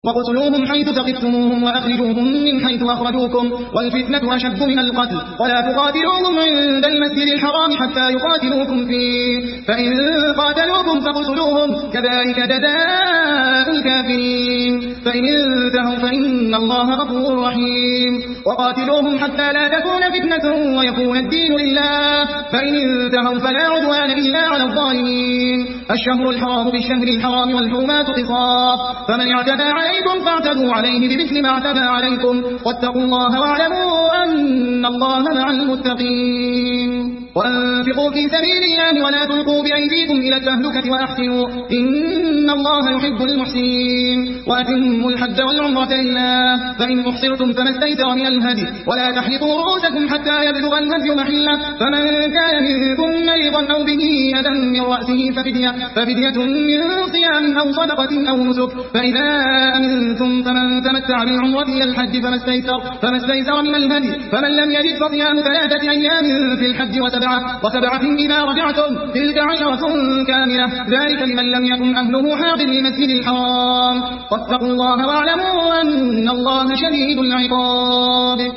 وقتلوهم حيث ثقفتموهم وأخرجوهم من حيث أخرجوكم والفتنة أشد من القتل ولا تقاتلوهم عند المسجد الحرام حتى يقاتلوكم فيه فإن قاتلوكم فاقتلوهم كذلك جزاء الكافرين فإن انتهوا فإن الله غفور رحيم وقاتلوهم حتى لا تكون فتنة ويكون الدين لله فإن انتهوا فلا عدوان إلا على الظالمين الشهر الحرام بالشهر الحرام والحرمات قصاص فمن اعتدى عليكم فاعتدوا عليه بمثل ما اعتدى عليكم واتقوا الله واعلموا أن الله مع المتقين وأنفقوا في سبيل الله ولا تلقوا بأيديكم إلى التهلكة وأحسنوا إن الله يحب المحسنين وأتموا الحج والعمرة لله فإن أحصرتم فما استيسر من الهدي ولا تحلقوا رؤوسكم حتى يبلغ الهدي محله فمن كان منكم مريضا أو به أذى من رأسه ففدية من صيام أو صدقة أو نسك فإذا أمنتم فمن تمتع بالعمرة إلى الحج فما استيسر من الهدي فمن لم يجد فصيام 3 أيام في الحج وسبعة إذا رجعتم تلك 10 كاملة ذلك لمن لم يكن أهله حاضر المسجد الحرام واتقوا الله واعلموا أن الله شديد العقاب